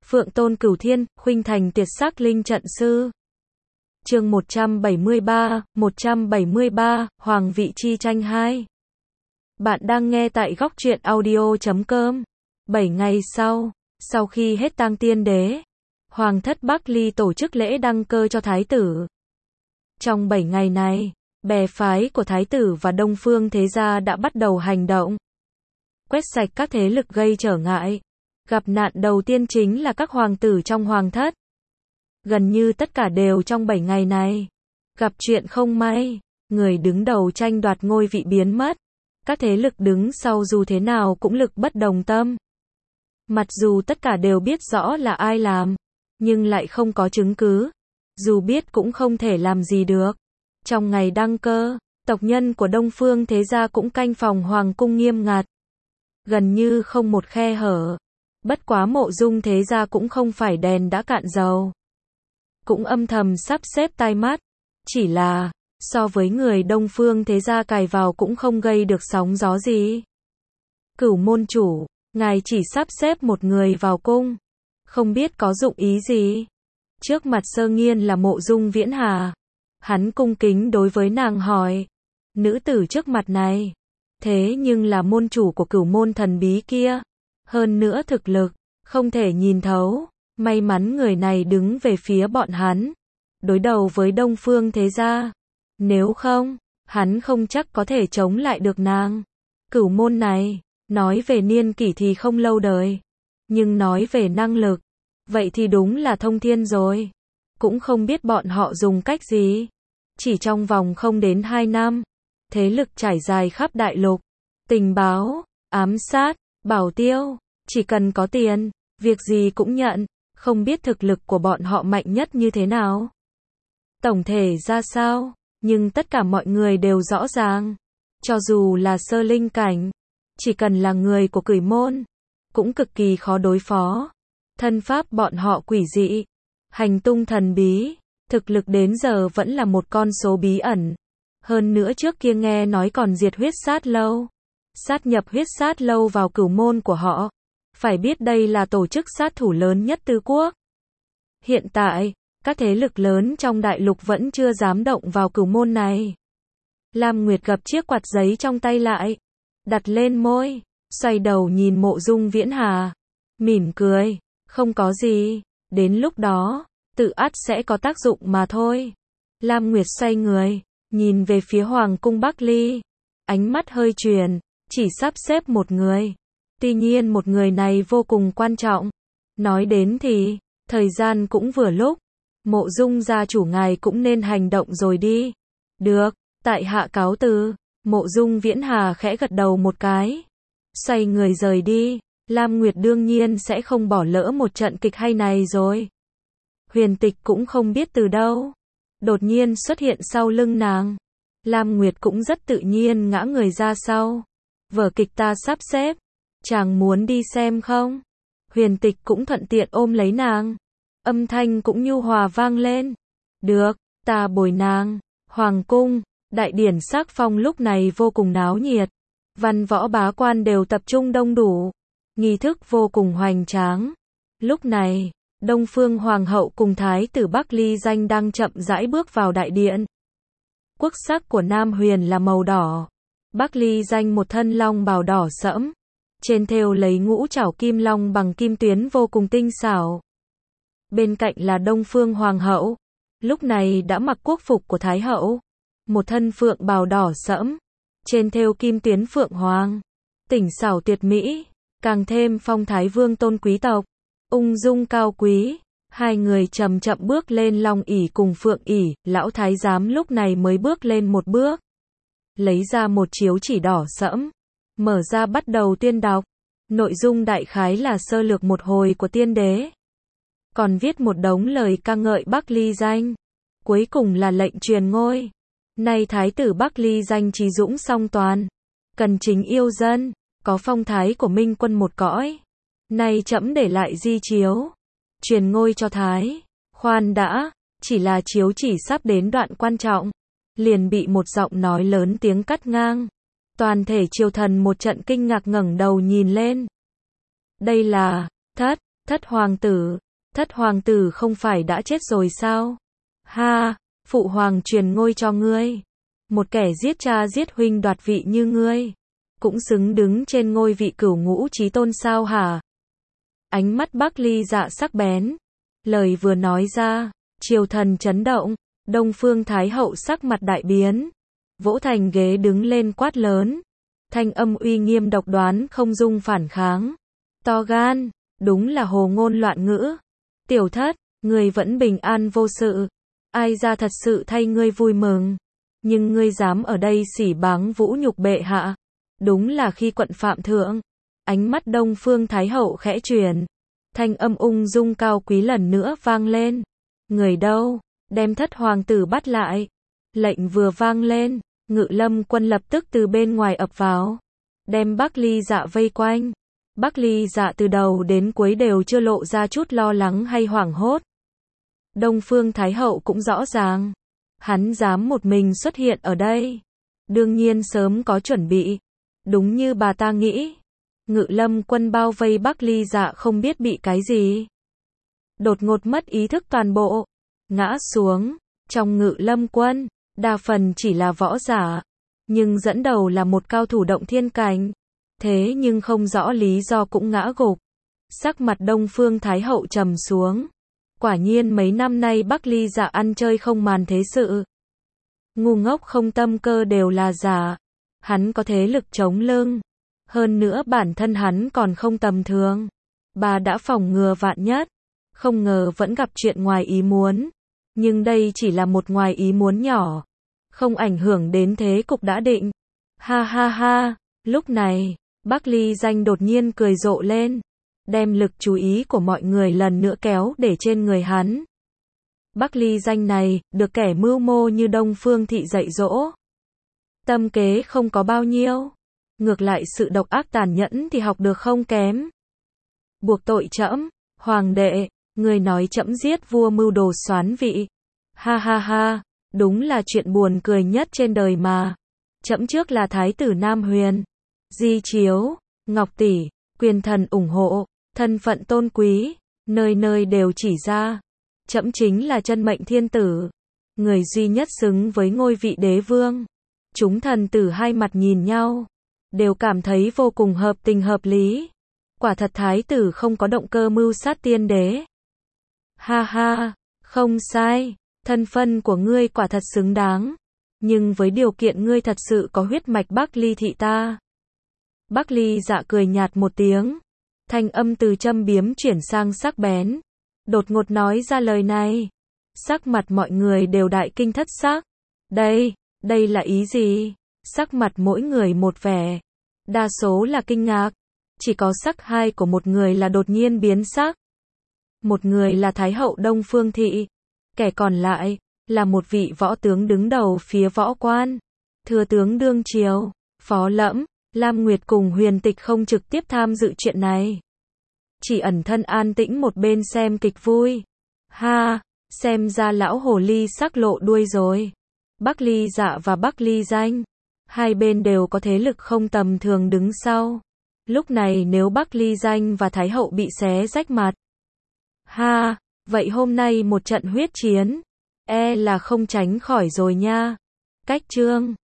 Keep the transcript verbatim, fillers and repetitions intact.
Phượng Tôn Cửu Thiên, khuynh thành tuyệt sắc linh trận sư. Chương một trăm bảy mươi ba, một trăm bảy mươi ba, Hoàng vị chi tranh hai. Bạn đang nghe tại góc truyện audio chấm com. bảy ngày sau, sau khi hết tang tiên đế, Hoàng thất Bắc Ly tổ chức lễ đăng cơ cho thái tử. Trong bảy ngày này, bè phái của thái tử và Đông Phương thế gia đã bắt đầu hành động, quét sạch các thế lực gây trở ngại. Gặp nạn đầu tiên chính là các hoàng tử trong hoàng thất. Gần như tất cả đều trong bảy ngày này gặp chuyện không may, người đứng đầu tranh đoạt ngôi vị biến mất. Các thế lực đứng sau dù thế nào cũng lực bất đồng tâm. Mặc dù tất cả đều biết rõ là ai làm, nhưng lại không có chứng cứ. Dù biết cũng không thể làm gì được. Trong ngày đăng cơ, tộc nhân của Đông Phương thế gia cũng canh phòng hoàng cung nghiêm ngặt, gần như không một khe hở. Bất quá Mộ Dung thế gia cũng không phải đèn đã cạn dầu, cũng âm thầm sắp xếp tai mắt. Chỉ là, so với người Đông Phương thế gia cài vào cũng không gây được sóng gió gì. Cửu môn chủ, ngài chỉ sắp xếp một người vào cung, không biết có dụng ý gì. Trước mặt Sơ Nghiên là Mộ Dung Viễn Hà, hắn cung kính đối với nàng hỏi. Nữ tử trước mặt này, thế nhưng là môn chủ của cửu môn thần bí kia. Hơn nữa thực lực, không thể nhìn thấu. May mắn người này đứng về phía bọn hắn, đối đầu với Đông Phương thế gia. Nếu không, hắn không chắc có thể chống lại được nàng. Cửu môn này, nói về niên kỷ thì không lâu đời, nhưng nói về năng lực, vậy thì đúng là thông thiên rồi. Cũng không biết bọn họ dùng cách gì. Chỉ trong vòng không đến hai năm, thế lực trải dài khắp đại lục. Tình báo, ám sát, bảo tiêu, chỉ cần có tiền, việc gì cũng nhận. Không biết thực lực của bọn họ mạnh nhất như thế nào, tổng thể ra sao, nhưng tất cả mọi người đều rõ ràng. Cho dù là sơ linh cảnh, chỉ cần là người của cửu môn, cũng cực kỳ khó đối phó. Thân pháp bọn họ quỷ dị, hành tung thần bí, thực lực đến giờ vẫn là một con số bí ẩn. Hơn nữa trước kia nghe nói còn diệt huyết sát lâu, sát nhập huyết sát lâu vào cửu môn của họ. Phải biết đây là tổ chức sát thủ lớn nhất tứ quốc. Hiện tại, các thế lực lớn trong đại lục vẫn chưa dám động vào cửu môn này. Lam Nguyệt gập chiếc quạt giấy trong tay lại, đặt lên môi, xoay đầu nhìn Mộ Dung Viễn Hà, mỉm cười, không có gì, đến lúc đó, tự ắt sẽ có tác dụng mà thôi. Lam Nguyệt xoay người, nhìn về phía Hoàng cung Bắc Ly, ánh mắt hơi chuyển, chỉ sắp xếp một người. Tuy nhiên một người này vô cùng quan trọng. Nói đến thì, thời gian cũng vừa lúc. Mộ Dung gia chủ ngài cũng nên hành động rồi đi. Được, tại hạ cáo từ. Mộ Dung Viễn Hà khẽ gật đầu một cái, xoay người rời đi. Lam Nguyệt đương nhiên sẽ không bỏ lỡ một trận kịch hay này rồi. Huyền Tịch cũng không biết từ đâu, đột nhiên xuất hiện sau lưng nàng. Lam Nguyệt cũng rất tự nhiên ngã người ra sau. Vở kịch ta sắp xếp, chàng muốn đi xem không? Huyền Tịch cũng thuận tiện ôm lấy nàng, âm thanh cũng nhu hòa vang lên. Được, ta bồi nàng. Hoàng cung, đại điển sắc phong lúc này vô cùng náo nhiệt. Văn võ bá quan đều tập trung đông đủ, nghi thức vô cùng hoành tráng. Lúc này, Đông Phương Hoàng hậu cùng thái tử Bắc Ly Danh đang chậm rãi bước vào đại điện. Quốc sắc của Nam Huyền là màu đỏ. Bắc Ly Danh một thân long bào đỏ sẫm, trên thêu lấy ngũ trảo kim long bằng kim tuyến vô cùng tinh xảo. Bên cạnh là Đông Phương Hoàng hậu, lúc này đã mặc quốc phục của Thái hậu, một thân phượng bào đỏ sẫm, trên thêu kim tuyến phượng hoàng, tỉnh xảo tuyệt mỹ, càng thêm phong thái vương tôn quý tộc, ung dung cao quý. Hai người chậm chậm bước lên long ỷ cùng phượng ỷ. Lão thái giám lúc này mới bước lên một bước, lấy ra một chiếu chỉ đỏ sẫm, mở ra bắt đầu tuyên đọc. Nội dung đại khái là sơ lược một hồi của tiên đế, còn viết một đống lời ca ngợi Bắc Ly Danh. Cuối cùng là lệnh truyền ngôi. Nay thái tử Bắc Ly Danh trí dũng song toàn, cần chính yêu dân, có phong thái của minh quân một cõi. Nay trẫm để lại di chiếu, truyền ngôi cho thái. Khoan đã, chỉ là chiếu chỉ sắp đến đoạn quan trọng, liền bị một giọng nói lớn tiếng cắt ngang. Toàn thể triều thần một trận kinh ngạc ngẩng đầu nhìn lên. Đây là, thất, Thất hoàng tử, thất hoàng tử không phải đã chết rồi sao? Ha, phụ hoàng truyền ngôi cho ngươi. Một kẻ giết cha giết huynh đoạt vị như ngươi, cũng xứng đứng trên ngôi vị cửu ngũ chí tôn sao hả? Ánh mắt Bắc Ly Dạ sắc bén. Lời vừa nói ra, triều thần chấn động, Đông Phương Thái hậu sắc mặt đại biến, vỗ thành ghế đứng lên quát lớn. Thanh âm uy nghiêm độc đoán không dung phản kháng. To gan, đúng là hồ ngôn loạn ngữ. Tiểu thất, ngươi vẫn bình an vô sự. Ai ra thật sự thay ngươi vui mừng. Nhưng ngươi dám ở đây sỉ báng vũ nhục bệ hạ. Đúng là khi quận phạm thượng. Ánh mắt Đông Phương Thái hậu khẽ chuyển. Thanh âm ung dung cao quý lần nữa vang lên. Người đâu? Đem thất hoàng tử bắt lại. Lệnh vừa vang lên, Ngự Lâm quân lập tức từ bên ngoài ập vào. Đem Bắc Ly Dạ vây quanh. Bắc Ly Dạ từ đầu đến cuối đều chưa lộ ra chút lo lắng hay hoảng hốt. Đông Phương Thái hậu cũng rõ ràng. Hắn dám một mình xuất hiện ở đây. Đương nhiên sớm có chuẩn bị. Đúng như bà ta nghĩ. Ngự Lâm quân bao vây Bắc Ly Dạ không biết bị cái gì. Đột ngột mất ý thức toàn bộ. Ngã xuống. Trong Ngự Lâm quân, đa phần chỉ là võ giả. Nhưng dẫn đầu là một cao thủ động thiên cảnh. Thế nhưng không rõ lý do cũng ngã gục. Sắc mặt Đông Phương Thái hậu trầm xuống. Quả nhiên mấy năm nay Bắc Ly Dạ ăn chơi không màn thế sự. Ngu ngốc không tâm cơ đều là giả. Hắn có thế lực chống lưng. Hơn nữa bản thân hắn còn không tầm thường. Bà đã phòng ngừa vạn nhất. Không ngờ vẫn gặp chuyện ngoài ý muốn. Nhưng đây chỉ là một ngoài ý muốn nhỏ. Không ảnh hưởng đến thế cục đã định. Ha ha ha, lúc này, Bắc Ly Danh đột nhiên cười rộ lên. Đem lực chú ý của mọi người lần nữa kéo để trên người hắn. Bắc Ly Danh này, được kẻ mưu mô như Đông Phương Thị dạy dỗ. Tâm kế không có bao nhiêu. Ngược lại sự độc ác tàn nhẫn thì học được không kém. Buộc tội trẫm, hoàng đệ, người nói trẫm giết vua mưu đồ soán vị. Ha ha ha, đúng là chuyện buồn cười nhất trên đời mà. Trẫm trước là thái tử Nam Huyền, Di Chiếu, Ngọc Tỷ, quyền thần ủng hộ, thân phận tôn quý, nơi nơi đều chỉ ra. Trẫm chính là chân mệnh thiên tử, người duy nhất xứng với ngôi vị đế vương. Chúng thần tử hai mặt nhìn nhau, đều cảm thấy vô cùng hợp tình hợp lý. Quả thật thái tử không có động cơ mưu sát tiên đế. Ha ha, không sai, thân phận của ngươi quả thật xứng đáng. Nhưng với điều kiện ngươi thật sự có huyết mạch Bắc Ly thị ta. Bắc Ly Dạ cười nhạt một tiếng. Thanh âm từ châm biếm chuyển sang sắc bén. Đột ngột nói ra lời này. Sắc mặt mọi người đều đại kinh thất sắc. Đây, đây là ý gì? Sắc mặt mỗi người một vẻ. Đa số là kinh ngạc. Chỉ có sắc hai của một người là đột nhiên biến sắc. Một người là Thái hậu Đông Phương Thị. Kẻ còn lại, là một vị võ tướng đứng đầu phía võ quan. Thừa tướng đương triều, Phó Lẫm, Lam Nguyệt cùng Huyền Tịch không trực tiếp tham dự chuyện này. Chỉ ẩn thân an tĩnh một bên xem kịch vui. Ha, xem ra lão hồ ly sắc lộ đuôi rồi. Bắc Ly Dạ và Bắc Ly Danh, hai bên đều có thế lực không tầm thường đứng sau. Lúc này nếu Bắc Ly Danh và Thái hậu bị xé rách mặt. Ha, vậy hôm nay một trận huyết chiến, e là không tránh khỏi rồi nha. Cách chương